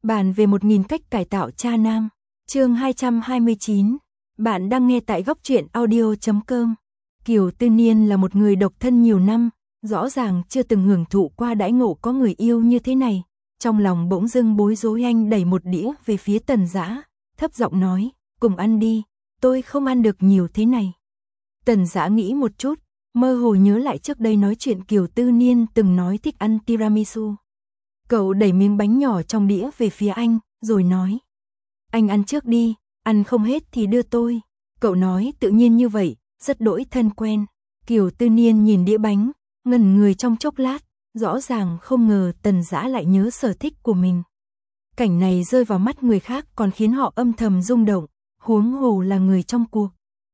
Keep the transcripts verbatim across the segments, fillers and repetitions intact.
Bàn về một nghìn cách cải tạo cha nam. Chương hai trăm hai mươi chín. Bạn đang nghe tại góc truyện audio chấm com. Kiều Tư Niên là một người độc thân nhiều năm, rõ ràng chưa từng hưởng thụ qua đãi ngộ có người yêu như thế này. Trong lòng bỗng dưng bối rối, anh đẩy một đĩa về phía Tần Dã, thấp giọng nói, cùng ăn đi, tôi không ăn được nhiều thế này. Tần Dã nghĩ một chút, mơ hồ nhớ lại trước đây nói chuyện Kiều Tư Niên từng nói thích ăn tiramisu. Cậu đẩy miếng bánh nhỏ trong đĩa về phía anh, rồi nói, anh ăn trước đi, ăn không hết thì đưa tôi. Cậu nói tự nhiên như vậy, rất đỗi thân quen. Kiều Tư Niên nhìn đĩa bánh, ngẩn người trong chốc lát, rõ ràng không ngờ Tần Dã lại nhớ sở thích của mình. Cảnh này rơi vào mắt người khác còn khiến họ âm thầm rung động, huống hồ là người trong cuộc.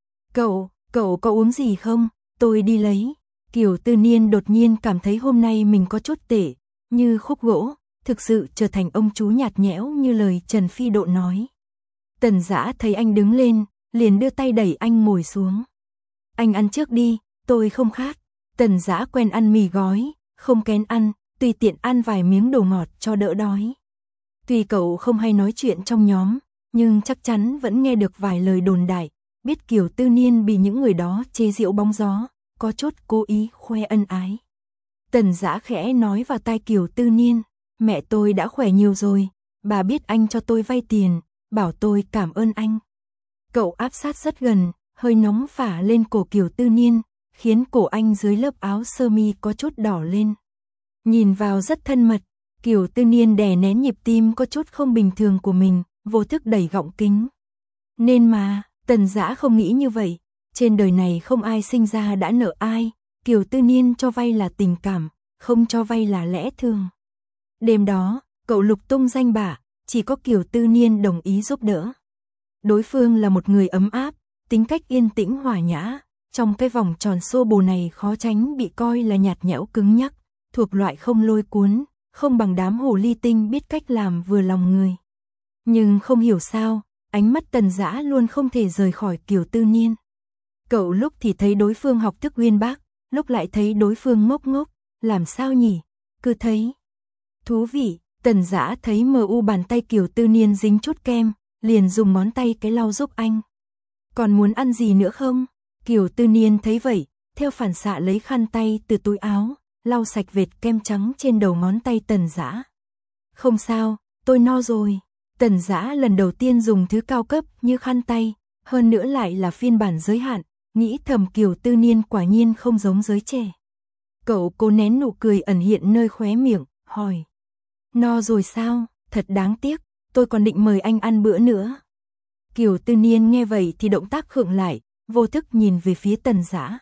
Cậu, cậu có uống gì không? Tôi đi lấy. Kiều Tư Niên đột nhiên cảm thấy hôm nay mình có chút tệ, như khúc gỗ, thực sự trở thành ông chú nhạt nhẽo như lời Trần Phi Độ nói. Tần Dã thấy anh đứng lên, liền đưa tay đẩy anh ngồi xuống. Anh ăn trước đi, tôi không khát. Tần Dã quen ăn mì gói, không kén ăn, tùy tiện ăn vài miếng đồ ngọt cho đỡ đói. Tuy cậu không hay nói chuyện trong nhóm, nhưng chắc chắn vẫn nghe được vài lời đồn đại, biết Kiều Tư Niên bị những người đó chê giễu bóng gió, có chút cố ý khoe ân ái. Tần Dã khẽ nói vào tai Kiều Tư Niên, mẹ tôi đã khỏe nhiều rồi, bà biết anh cho tôi vay tiền, bảo tôi cảm ơn anh. Cậu áp sát rất gần, hơi nóng phả lên cổ Kiều Tư Niên, khiến cổ anh dưới lớp áo sơ mi có chút đỏ lên. Nhìn vào rất thân mật, Kiều Tư Niên đè nén nhịp tim có chút không bình thường của mình, vô thức đẩy gọng kính. Nên mà, Tần Dã không nghĩ như vậy, trên đời này không ai sinh ra đã nợ ai, Kiều Tư Niên cho vay là tình cảm, không cho vay là lẽ thường. Đêm đó, cậu lục tung danh bạ, chỉ có Kiều Tư Niên đồng ý giúp đỡ. Đối phương là một người ấm áp, tính cách yên tĩnh hòa nhã, trong cái vòng tròn xô bồ này khó tránh bị coi là nhạt nhẽo cứng nhắc, thuộc loại không lôi cuốn, không bằng đám hồ ly tinh biết cách làm vừa lòng người. Nhưng không hiểu sao, ánh mắt Tần Dã luôn không thể rời khỏi Kiều Tư Niên. Cậu lúc thì thấy đối phương học thức uyên bác, lúc lại thấy đối phương ngốc ngốc, làm sao nhỉ? Cứ thấy thú vị. Tần Dã thấy mờ u bàn tay Kiều Tư Niên dính chút kem, liền dùng ngón tay cái lau giúp anh. Còn muốn ăn gì nữa không? Kiều Tư Niên thấy vậy, theo phản xạ lấy khăn tay từ túi áo, lau sạch vệt kem trắng trên đầu ngón tay Tần Dã. Không sao, tôi no rồi. Tần Dã lần đầu tiên dùng thứ cao cấp như khăn tay, hơn nữa lại là phiên bản giới hạn, nghĩ thầm Kiều Tư Niên quả nhiên không giống giới trẻ. Cậu cố nén nụ cười ẩn hiện nơi khóe miệng, hỏi. No rồi sao? Thật đáng tiếc, tôi còn định mời anh ăn bữa nữa. Kiều Tư Niên nghe vậy thì động tác khựng lại, vô thức nhìn về phía Tần Dã.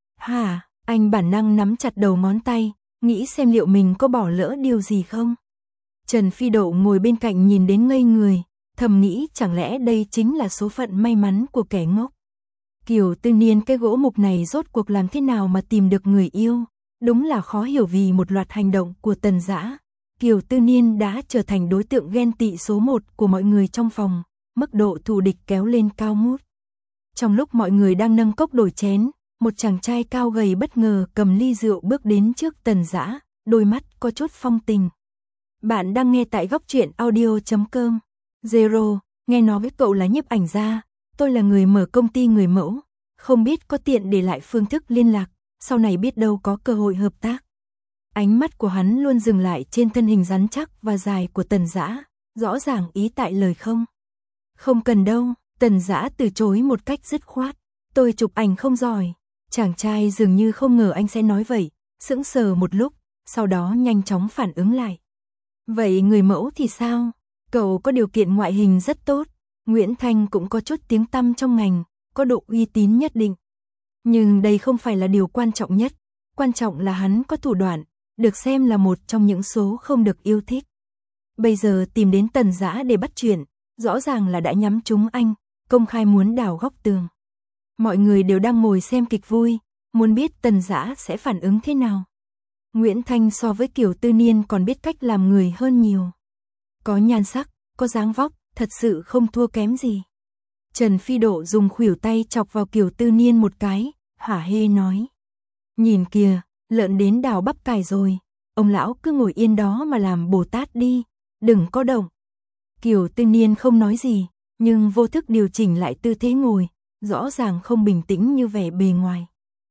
Hả? Anh bản năng nắm chặt đầu ngón tay, nghĩ xem liệu mình có bỏ lỡ điều gì không. Trần Phi Độ ngồi bên cạnh nhìn đến ngây người, thầm nghĩ chẳng lẽ đây chính là số phận may mắn của kẻ ngốc. Kiều Tư Niên cái gỗ mục này rốt cuộc làm thế nào mà tìm được người yêu, đúng là khó hiểu. Vì một loạt hành động của Tần Dã, Kiều Tư Niên đã trở thành đối tượng ghen tị số một của mọi người trong phòng, mức độ thù địch kéo lên cao ngút. Trong lúc mọi người đang nâng cốc đổi chén, một chàng trai cao gầy bất ngờ cầm ly rượu bước đến trước Tần Dã, đôi mắt có chút phong tình. Bạn đang nghe tại góc truyện audio chấm com. Zero, nghe nói với cậu là nhiếp ảnh gia, tôi là người mở công ty người mẫu, không biết có tiện để lại phương thức liên lạc, sau này biết đâu có cơ hội hợp tác. Ánh mắt của hắn luôn dừng lại trên thân hình rắn chắc và dài của Tần Dã, rõ ràng ý tại lời không. Không cần đâu, Tần Dã từ chối một cách dứt khoát, tôi chụp ảnh không giỏi. Chàng trai dường như không ngờ anh sẽ nói vậy, sững sờ một lúc, sau đó nhanh chóng phản ứng lại. Vậy người mẫu thì sao? Cậu có điều kiện ngoại hình rất tốt, Nguyễn Thanh cũng có chút tiếng tăm trong ngành, có độ uy tín nhất định. Nhưng đây không phải là điều quan trọng nhất, quan trọng là hắn có thủ đoạn, được xem là một trong những số không được yêu thích. Bây giờ tìm đến Tần Dã để bắt chuyện, rõ ràng là đã nhắm trúng anh, công khai muốn đào góc tường. Mọi người đều đang ngồi xem kịch vui, muốn biết Tần Dã sẽ phản ứng thế nào. Nguyễn Thanh so với Kiều Tư Niên còn biết cách làm người hơn nhiều. Có nhan sắc, có dáng vóc, thật sự không thua kém gì. Trần Phi Độ dùng khuỷu tay chọc vào Kiều Tư Niên một cái, hả hê nói. Nhìn kìa, lợn đến đào bắp cải rồi, ông lão cứ ngồi yên đó mà làm Bồ Tát đi, đừng có động. Kiều Tư Niên không nói gì, nhưng vô thức điều chỉnh lại tư thế ngồi, rõ ràng không bình tĩnh như vẻ bề ngoài.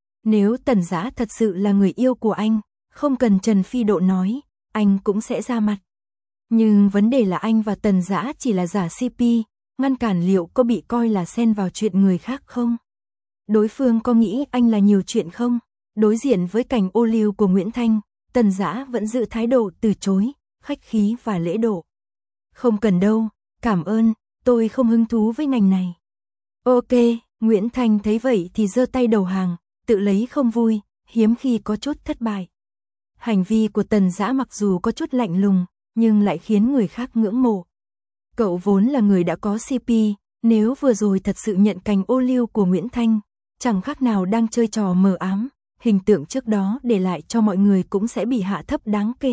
Nếu Tần Dã thật sự là người yêu của anh, không cần Trần Phi Độ nói, anh cũng sẽ ra mặt. Nhưng vấn đề là anh và Tần Dã chỉ là giả xê pê, ngăn cản liệu có bị coi là xen vào chuyện người khác không? Đối phương có nghĩ anh là nhiều chuyện không? Đối diện với cảnh ô liu của Nguyễn Thanh, Tần Dã vẫn giữ thái độ từ chối, khách khí và lễ độ. Không cần đâu, cảm ơn, tôi không hứng thú với ngành này. Ok, Nguyễn Thanh thấy vậy thì giơ tay đầu hàng, tự lấy không vui, hiếm khi có chút thất bại. Hành vi của Tần Dã mặc dù có chút lạnh lùng, nhưng lại khiến người khác ngưỡng mộ. Cậu vốn là người đã có xê pê, nếu vừa rồi thật sự nhận cành ô liu của Nguyễn Thanh, chẳng khác nào đang chơi trò mờ ám, hình tượng trước đó để lại cho mọi người cũng sẽ bị hạ thấp đáng kể.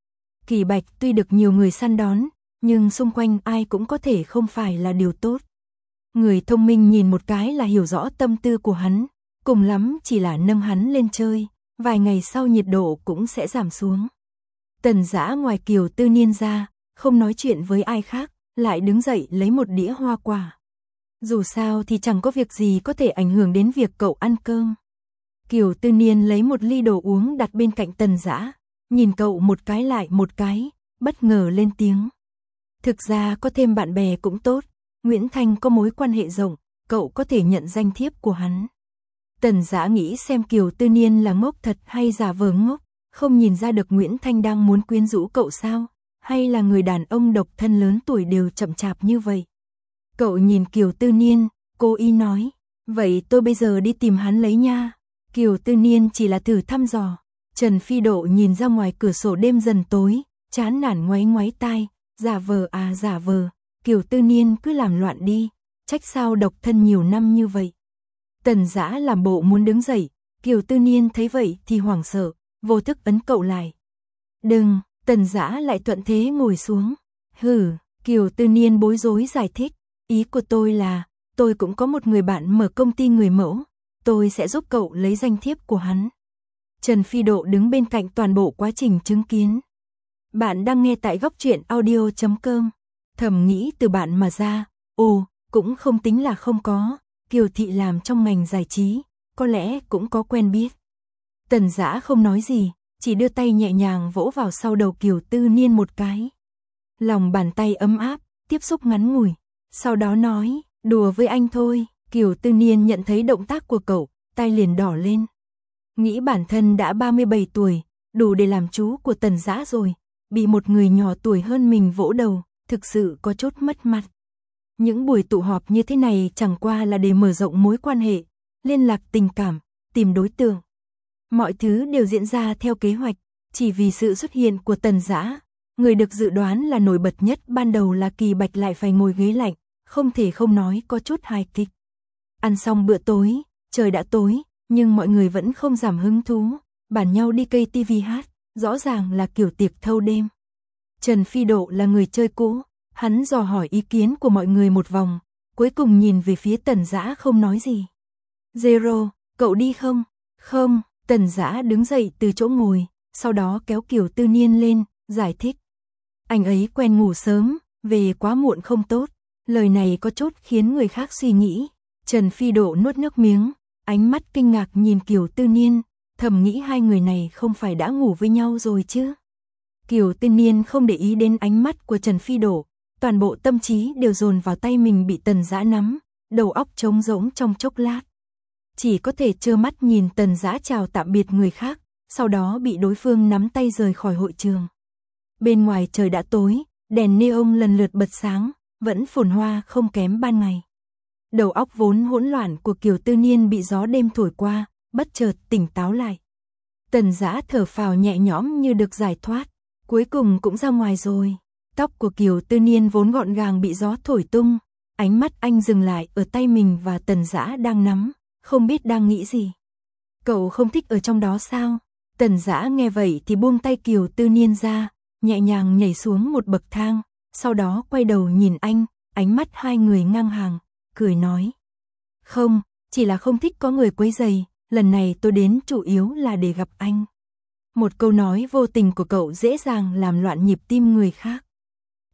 Kỳ Bạch tuy được nhiều người săn đón, nhưng xung quanh ai cũng có thể không phải là điều tốt. Người thông minh nhìn một cái là hiểu rõ tâm tư của hắn, cùng lắm chỉ là nâng hắn lên chơi, vài ngày sau nhiệt độ cũng sẽ giảm xuống. Tần Dã ngoài Kiều Tư Niên ra, không nói chuyện với ai khác, lại đứng dậy lấy một đĩa hoa quả. Dù sao thì chẳng có việc gì có thể ảnh hưởng đến việc cậu ăn cơm. Kiều Tư Niên lấy một ly đồ uống đặt bên cạnh Tần Dã, nhìn cậu một cái lại một cái, bất ngờ lên tiếng. Thực ra có thêm bạn bè cũng tốt, Nguyễn Thanh có mối quan hệ rộng, cậu có thể nhận danh thiếp của hắn. Tần Dã nghĩ xem Kiều Tư Niên là ngốc thật hay giả vờ ngốc, không nhìn ra được Nguyễn Thanh đang muốn quyến rũ cậu sao, hay là người đàn ông độc thân lớn tuổi đều chậm chạp như vậy. Cậu nhìn Kiều Tư Niên, cố ý nói, vậy tôi bây giờ đi tìm hắn lấy nha. Kiều Tư Niên chỉ là thử thăm dò. Trần Phi Độ nhìn ra ngoài cửa sổ đêm dần tối, chán nản ngoáy ngoáy tai, giả vờ à giả vờ, Kiều Tư Niên cứ làm loạn đi, trách sao độc thân nhiều năm như vậy. Tần Dã làm bộ muốn đứng dậy, Kiều Tư Niên thấy vậy thì hoảng sợ, vô thức ấn cậu lại. Đừng, Tần Dã lại thuận thế ngồi xuống. Hừ, Kiều Tư Niên bối rối giải thích, ý của tôi là, tôi cũng có một người bạn mở công ty người mẫu, tôi sẽ giúp cậu lấy danh thiếp của hắn. Trần Phi Độ đứng bên cạnh toàn bộ quá trình chứng kiến. Bạn đang nghe tại góc truyện audio chấm com. Thầm nghĩ từ bạn mà ra, ồ, cũng không tính là không có, Kiều Thị làm trong ngành giải trí, có lẽ cũng có quen biết. Tần Dã không nói gì, chỉ đưa tay nhẹ nhàng vỗ vào sau đầu Kiều Tư Niên một cái. Lòng bàn tay ấm áp, tiếp xúc ngắn ngủi, sau đó nói, đùa với anh thôi. Kiều Tư Niên nhận thấy động tác của cậu, tay liền đỏ lên. Nghĩ bản thân đã ba mươi bảy tuổi, đủ để làm chú của Tần Dã rồi, bị một người nhỏ tuổi hơn mình vỗ đầu, thực sự có chút mất mặt. Những buổi tụ họp như thế này chẳng qua là để mở rộng mối quan hệ, liên lạc tình cảm, tìm đối tượng. Mọi thứ đều diễn ra theo kế hoạch, chỉ vì sự xuất hiện của Tần Dã, người được dự đoán là nổi bật nhất ban đầu là Kỳ Bạch lại phải ngồi ghế lạnh, không thể không nói có chút hài kịch. Ăn xong bữa tối, trời đã tối, nhưng mọi người vẫn không giảm hứng thú, bàn nhau đi cây ti vi hát, rõ ràng là kiểu tiệc thâu đêm. Trần Phi Độ là người chơi cũ, hắn dò hỏi ý kiến của mọi người một vòng, cuối cùng nhìn về phía Tần Dã không nói gì. Zero, cậu đi không? Không, Tần Dã đứng dậy từ chỗ ngồi, sau đó kéo Kiều Tư Niên lên, giải thích. Anh ấy quen ngủ sớm, về quá muộn không tốt, lời này có chút khiến người khác suy nghĩ. Trần Phi Độ nuốt nước miếng, ánh mắt kinh ngạc nhìn Kiều Tư Niên, thầm nghĩ hai người này không phải đã ngủ với nhau rồi chứ. Kiều Tư Niên không để ý đến ánh mắt của Trần Phi Độ, toàn bộ tâm trí đều dồn vào tay mình bị Tần Dã nắm, đầu óc trống rỗng trong chốc lát. Chỉ có thể trơ mắt nhìn Tần Dã chào tạm biệt người khác, sau đó bị đối phương nắm tay rời khỏi hội trường. Bên ngoài trời đã tối, đèn neon lần lượt bật sáng, vẫn phồn hoa không kém ban ngày. Đầu óc vốn hỗn loạn của Kiều Tư Niên bị gió đêm thổi qua, bất chợt tỉnh táo lại. Tần Dã thở phào nhẹ nhõm như được giải thoát, cuối cùng cũng ra ngoài rồi. Tóc của Kiều Tư Niên vốn gọn gàng bị gió thổi tung, ánh mắt anh dừng lại ở tay mình và Tần Dã đang nắm, không biết đang nghĩ gì. Cậu không thích ở trong đó sao? Tần Dã nghe vậy thì buông tay Kiều Tư Niên ra, nhẹ nhàng nhảy xuống một bậc thang, sau đó quay đầu nhìn anh, ánh mắt hai người ngang hàng, cười nói. Không, chỉ là không thích có người quấy rầy, lần này tôi đến chủ yếu là để gặp anh. Một câu nói vô tình của cậu dễ dàng làm loạn nhịp tim người khác.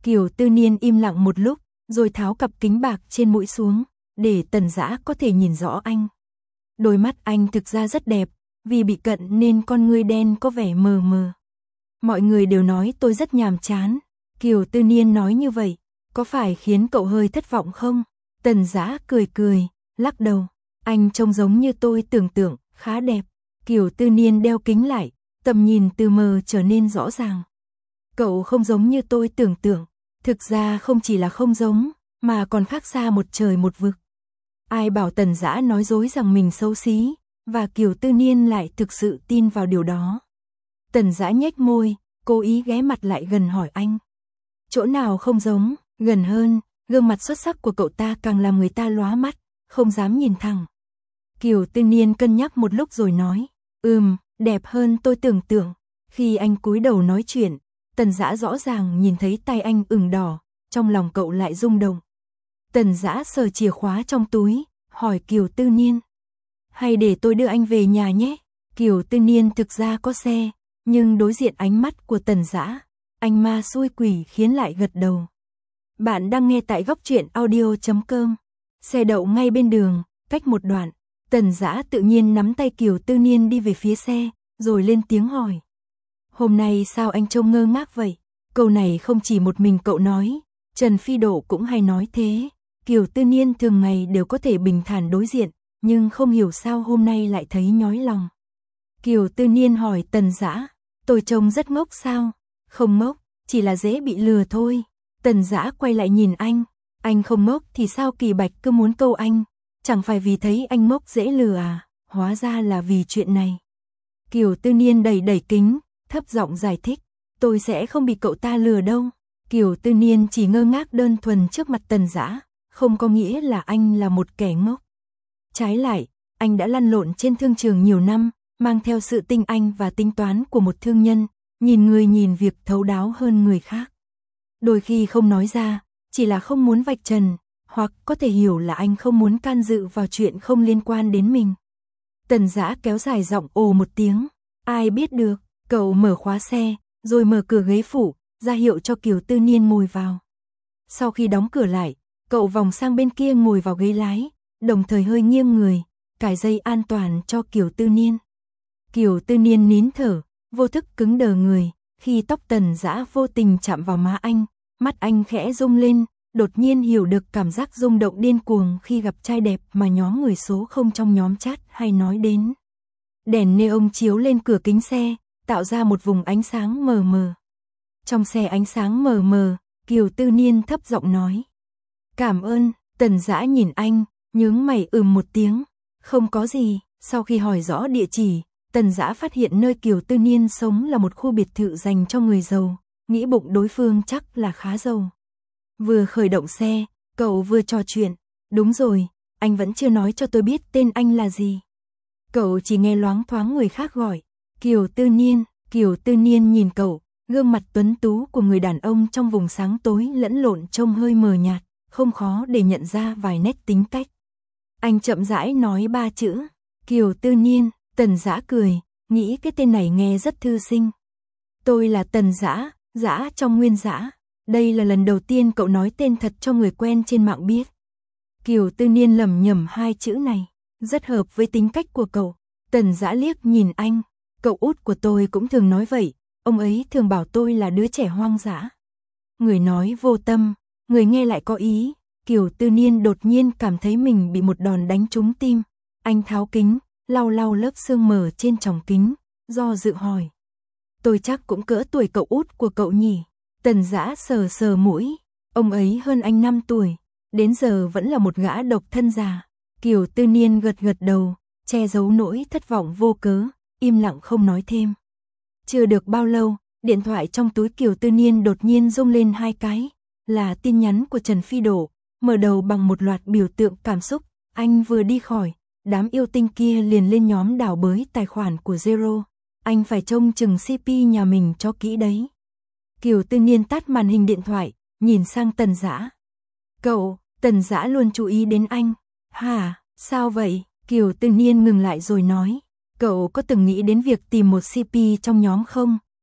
Kiều Tư Niên im lặng một lúc, rồi tháo cặp kính bạc trên mũi xuống, để Tần Dã có thể nhìn rõ anh. Đôi mắt anh thực ra rất đẹp, vì bị cận nên con ngươi đen có vẻ mờ mờ. Mọi người đều nói tôi rất nhàm chán. Kiều Tư Niên nói như vậy, có phải khiến cậu hơi thất vọng không? Tần Dã cười cười, lắc đầu. Anh trông giống như tôi tưởng tượng, khá đẹp. Kiều Tư Niên đeo kính lại, tầm nhìn từ mờ trở nên rõ ràng. Cậu không giống như tôi tưởng tượng. Thực ra không chỉ là không giống, mà còn khác xa một trời một vực. Ai bảo Tần Dã nói dối rằng mình xấu xí, và Kiều Tư Niên lại thực sự tin vào điều đó. Tần Dã nhếch môi, cố ý ghé mặt lại gần hỏi anh. Chỗ nào không giống? Gần hơn, gương mặt xuất sắc của cậu ta càng làm người ta lóa mắt, không dám nhìn thẳng. Kiều Tư Niên cân nhắc một lúc rồi nói, ừm, đẹp hơn tôi tưởng tượng. Khi anh cúi đầu nói chuyện, Tần Dã rõ ràng nhìn thấy tay anh ửng đỏ, trong lòng cậu lại rung động. Tần Dã sờ chìa khóa trong túi, hỏi Kiều Tư Niên. Hay để tôi đưa anh về nhà nhé? Kiều Tư Niên thực ra có xe, nhưng đối diện ánh mắt của Tần Dã, anh ma xui quỷ khiến lại gật đầu. Bạn đang nghe tại góc truyện audio chấm com. Xe đậu ngay bên đường, cách một đoạn, Tần Dã tự nhiên nắm tay Kiều Tư Niên đi về phía xe, rồi lên tiếng hỏi. Hôm nay sao anh trông ngơ ngác vậy? Câu này không chỉ một mình cậu nói, Trần Phi Độ cũng hay nói thế. Kiều Tư Niên thường ngày đều có thể bình thản đối diện, nhưng không hiểu sao hôm nay lại thấy nhói lòng. Kiều Tư Niên hỏi Tần Dã, tôi trông rất ngốc sao? Không ngốc, chỉ là dễ bị lừa thôi. Tần Dã quay lại nhìn anh, anh không ngốc thì sao Kỳ Bạch cứ muốn câu anh? Chẳng phải vì thấy anh ngốc dễ lừa à? Hóa ra là vì chuyện này. Kiều Tư Niên đẩy đẩy kính, thấp giọng giải thích, tôi sẽ không bị cậu ta lừa đâu. Kiều Tư Niên chỉ ngơ ngác đơn thuần trước mặt Tần Dã, không có nghĩa là anh là một kẻ ngốc. Trái lại, anh đã lăn lộn trên thương trường nhiều năm, mang theo sự tinh anh và tính toán của một thương nhân, nhìn người nhìn việc thấu đáo hơn người khác. Đôi khi không nói ra, chỉ là không muốn vạch trần, hoặc có thể hiểu là anh không muốn can dự vào chuyện không liên quan đến mình. Tần Dã kéo dài giọng ồ một tiếng, ai biết được. Cậu mở khóa xe, rồi mở cửa ghế phụ, ra hiệu cho Kiều Tư Niên ngồi vào. Sau khi đóng cửa lại, cậu vòng sang bên kia ngồi vào ghế lái, đồng thời hơi nghiêng người, cài dây an toàn cho Kiều Tư Niên. Kiều Tư Niên nín thở, vô thức cứng đờ người, khi tóc Tần Dã vô tình chạm vào má anh, mắt anh khẽ rung lên, đột nhiên hiểu được cảm giác rung động điên cuồng khi gặp trai đẹp mà nhóm người số không trong nhóm chat hay nói đến. Đèn neon chiếu lên cửa kính xe, tạo ra một vùng ánh sáng mờ mờ. Trong xe ánh sáng mờ mờ, Kiều Tư Niên thấp giọng nói. Cảm ơn. Tần Dã nhìn anh, nhướng mày ừm một tiếng. Không có gì. Sau khi hỏi rõ địa chỉ, Tần Dã phát hiện nơi Kiều Tư Niên sống là một khu biệt thự dành cho người giàu, nghĩ bụng đối phương chắc là khá giàu. Vừa khởi động xe, cậu vừa trò chuyện. Đúng rồi, anh vẫn chưa nói cho tôi biết tên anh là gì. Cậu chỉ nghe loáng thoáng người khác gọi. Kiều Tư Niên. Kiều Tư Niên nhìn cậu, gương mặt tuấn tú của người đàn ông trong vùng sáng tối lẫn lộn trông hơi mờ nhạt, không khó để nhận ra vài nét tính cách. Anh chậm rãi nói ba chữ, Kiều Tư Niên. Tần Dã cười, nghĩ cái tên này nghe rất thư sinh. Tôi là Tần Dã, Dã trong nguyên Dã. Đây là lần đầu tiên cậu nói tên thật cho người quen trên mạng biết. Kiều Tư Niên lẩm nhẩm hai chữ này, rất hợp với tính cách của cậu. Tần Dã liếc nhìn anh. Cậu út của tôi cũng thường nói vậy, ông ấy thường bảo tôi là đứa trẻ hoang dã. Người nói vô tâm, người nghe lại có ý. Kiều Tư Niên đột nhiên cảm thấy mình bị một đòn đánh trúng tim. Anh tháo kính, lau lau lớp sương mờ trên tròng kính, do dự hỏi. Tôi chắc cũng cỡ tuổi cậu út của cậu nhỉ? Tần Dã sờ sờ mũi, ông ấy hơn anh năm tuổi, đến giờ vẫn là một gã độc thân già. Kiều Tư Niên gật gật đầu, che giấu nỗi thất vọng vô cớ, im lặng không nói thêm. Chưa được bao lâu, điện thoại trong túi Kiều Tư Niên đột nhiên rung lên hai cái, là tin nhắn của Trần Phi Độ, mở đầu bằng một loạt biểu tượng cảm xúc. Anh vừa đi khỏi, đám yêu tinh kia liền lên nhóm đào bới tài khoản của Zero. Anh phải trông chừng xê pê nhà mình cho kỹ đấy. Kiều Tư Niên tắt màn hình điện thoại, nhìn sang Tần Dã. Cậu, Tần Dã luôn chú ý đến anh. Hả, sao vậy? Kiều Tư Niên ngừng lại rồi nói. Cậu có từng nghĩ đến việc tìm một xê pê trong nhóm không?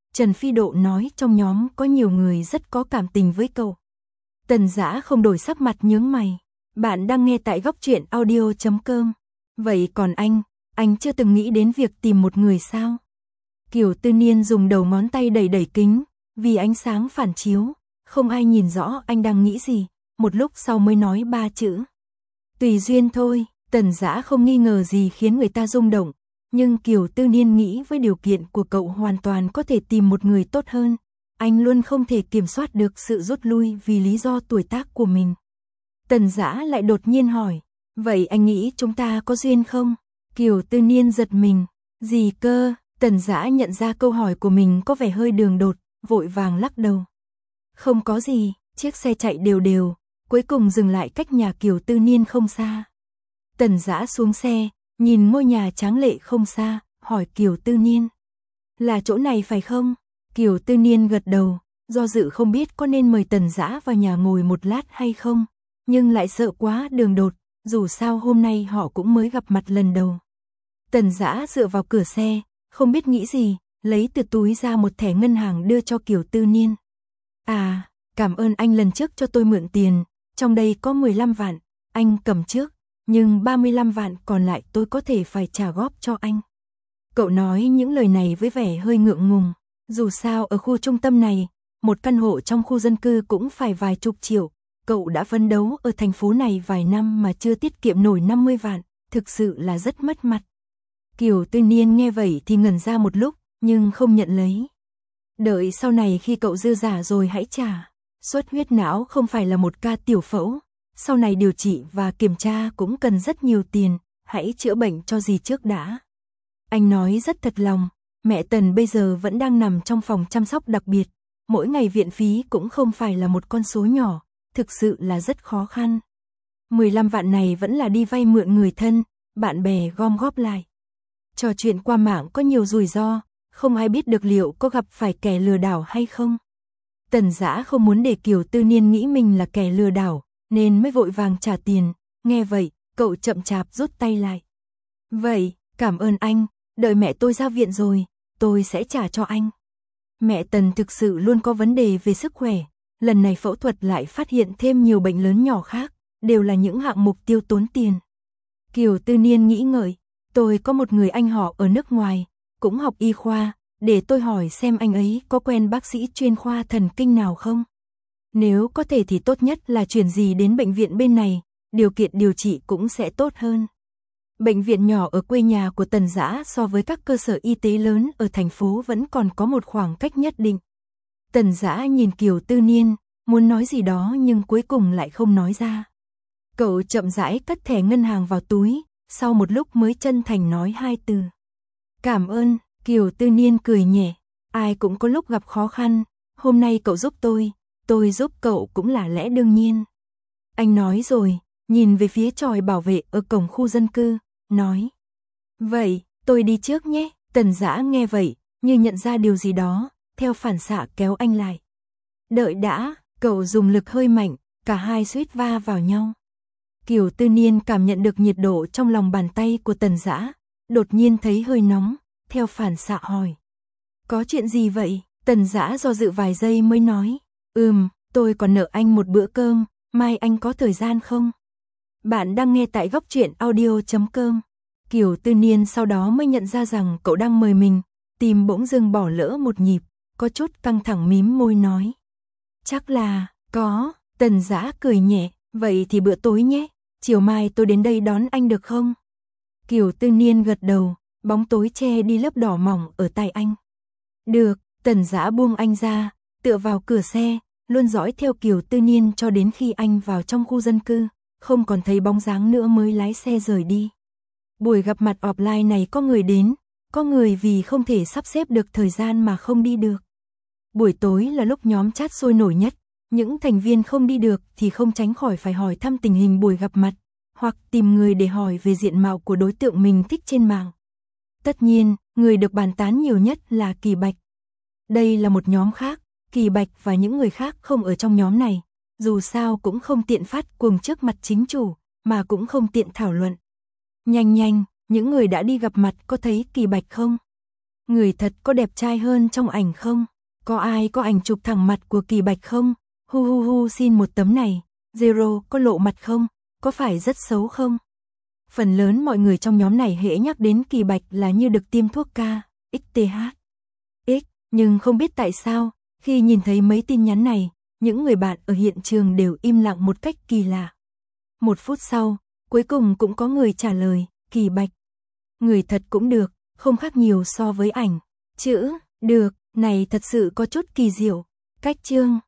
Trần Phi Độ nói trong nhóm có nhiều người rất có cảm tình với cậu. Tần Dã không đổi sắc mặt nhướng mày. Bạn đang nghe tại góc truyện audio chấm com. Vậy còn anh, anh chưa từng nghĩ đến việc tìm một người sao? Kiều Tư Niên dùng đầu ngón tay đẩy đẩy kính, vì ánh sáng phản chiếu, không ai nhìn rõ anh đang nghĩ gì, một lúc sau mới nói ba chữ. Tùy duyên thôi. Tần Dã không nghi ngờ gì khiến người ta rung động, nhưng Kiều Tư Niên nghĩ với điều kiện của cậu hoàn toàn có thể tìm một người tốt hơn, anh luôn không thể kiểm soát được sự rút lui vì lý do tuổi tác của mình. Tần Dã lại đột nhiên hỏi, vậy anh nghĩ chúng ta có duyên không? Kiều Tư Niên giật mình, gì cơ? Tần Dã nhận ra câu hỏi của mình có vẻ hơi đường đột, vội vàng lắc đầu. Không có gì, chiếc xe chạy đều đều, cuối cùng dừng lại cách nhà Kiều Tư Niên không xa. Tần Dã xuống xe, nhìn ngôi nhà tráng lệ không xa, hỏi Kiều Tư Niên. Là chỗ này phải không? Kiều Tư Niên gật đầu, do dự không biết có nên mời Tần Dã vào nhà ngồi một lát hay không, nhưng lại sợ quá đường đột, dù sao hôm nay họ cũng mới gặp mặt lần đầu. Tần Dã dựa vào cửa xe, không biết nghĩ gì, lấy từ túi ra một thẻ ngân hàng đưa cho Kiều Tư Niên. À, cảm ơn anh lần trước cho tôi mượn tiền, trong đây có mười lăm vạn, anh cầm trước, nhưng ba mươi lăm vạn còn lại tôi có thể phải trả góp cho anh. Cậu nói những lời này với vẻ hơi ngượng ngùng, dù sao ở khu trung tâm này, một căn hộ trong khu dân cư cũng phải vài chục triệu, cậu đã phấn đấu ở thành phố này vài năm mà chưa tiết kiệm nổi năm mươi vạn, thực sự là rất mất mặt. Kiều Tư Niên nghe vậy thì ngẩn ra một lúc, nhưng không nhận lấy. Đợi sau này khi cậu dư giả rồi hãy trả, xuất huyết não không phải là một ca tiểu phẫu, sau này điều trị và kiểm tra cũng cần rất nhiều tiền, hãy chữa bệnh cho dì trước đã. Anh nói rất thật lòng, mẹ Tần bây giờ vẫn đang nằm trong phòng chăm sóc đặc biệt, mỗi ngày viện phí cũng không phải là một con số nhỏ, thực sự là rất khó khăn. mười lăm vạn này vẫn là đi vay mượn người thân, bạn bè gom góp lại. Trò chuyện qua mạng có nhiều rủi ro, không ai biết được liệu có gặp phải kẻ lừa đảo hay không. Tần Dã không muốn để Kiều Tư Niên nghĩ mình là kẻ lừa đảo, nên mới vội vàng trả tiền, nghe vậy, cậu chậm chạp rút tay lại. Vậy, cảm ơn anh, đợi mẹ tôi ra viện rồi, tôi sẽ trả cho anh. Mẹ Tần thực sự luôn có vấn đề về sức khỏe, lần này phẫu thuật lại phát hiện thêm nhiều bệnh lớn nhỏ khác, đều là những hạng mục tiêu tốn tiền. Kiều Tư Niên nghĩ ngợi, tôi có một người anh họ ở nước ngoài, cũng học y khoa, để tôi hỏi xem anh ấy có quen bác sĩ chuyên khoa thần kinh nào không? Nếu có thể thì tốt nhất là chuyển gì đến bệnh viện bên này, điều kiện điều trị cũng sẽ tốt hơn. Bệnh viện nhỏ ở quê nhà của Tần Dã so với các cơ sở y tế lớn ở thành phố vẫn còn có một khoảng cách nhất định. Tần Dã nhìn Kiều Tư Niên, muốn nói gì đó nhưng cuối cùng lại không nói ra. Cậu chậm rãi cất thẻ ngân hàng vào túi, sau một lúc mới chân thành nói hai từ. Cảm ơn. Kiều Tư Niên cười nhẹ, ai cũng có lúc gặp khó khăn, hôm nay cậu giúp tôi, tôi giúp cậu cũng là lẽ đương nhiên. Anh nói rồi, nhìn về phía chòi bảo vệ ở cổng khu dân cư, nói. Vậy, tôi đi trước nhé. Tần Dã nghe vậy, như nhận ra điều gì đó, theo phản xạ kéo anh lại. Đợi đã, cậu dùng lực hơi mạnh, cả hai suýt va vào nhau. Kiều Tư Niên cảm nhận được nhiệt độ trong lòng bàn tay của Tần Dã, đột nhiên thấy hơi nóng, theo phản xạ hỏi. Có chuyện gì vậy? Tần Dã do dự vài giây mới nói. Ừm, tôi còn nợ anh một bữa cơm, mai anh có thời gian không? Bạn đang nghe tại góc truyện audio chấm com. Kiều Tư Niên sau đó mới nhận ra rằng cậu đang mời mình, tim bỗng dưng bỏ lỡ một nhịp, có chút căng thẳng mím môi nói. Chắc là, có. Tần Dã cười nhẹ, vậy thì bữa tối nhé, chiều mai tôi đến đây đón anh được không? Kiều Tư Niên gật đầu, bóng tối che đi lớp đỏ mỏng ở tay anh. Được. Tần Dã buông anh ra, tựa vào cửa xe, luôn dõi theo Kiều Tư Niên cho đến khi anh vào trong khu dân cư, không còn thấy bóng dáng nữa mới lái xe rời đi. Buổi gặp mặt offline này có người đến, có người vì không thể sắp xếp được thời gian mà không đi được. Buổi tối là lúc nhóm chat sôi nổi nhất, những thành viên không đi được thì không tránh khỏi phải hỏi thăm tình hình buổi gặp mặt, hoặc tìm người để hỏi về diện mạo của đối tượng mình thích trên mạng. Tất nhiên, người được bàn tán nhiều nhất là Kỳ Bạch. Đây là một nhóm khác, Kỳ Bạch và những người khác không ở trong nhóm này, dù sao cũng không tiện phát cuồng trước mặt chính chủ, mà cũng không tiện thảo luận. Nhanh nhanh, những người đã đi gặp mặt có thấy Kỳ Bạch không? Người thật có đẹp trai hơn trong ảnh không? Có ai có ảnh chụp thẳng mặt của Kỳ Bạch không? Hu hu hu xin một tấm này. Zero có lộ mặt không? Có phải rất xấu không? Phần lớn mọi người trong nhóm này hễ nhắc đến Kỳ Bạch là như được tiêm thuốc K, X T H, X, nhưng không biết tại sao, khi nhìn thấy mấy tin nhắn này, những người bạn ở hiện trường đều im lặng một cách kỳ lạ. Một phút sau, cuối cùng cũng có người trả lời, Kỳ Bạch. Người thật cũng được, không khác nhiều so với ảnh. Chữ, được, này thật sự có chút kỳ diệu. Cách chương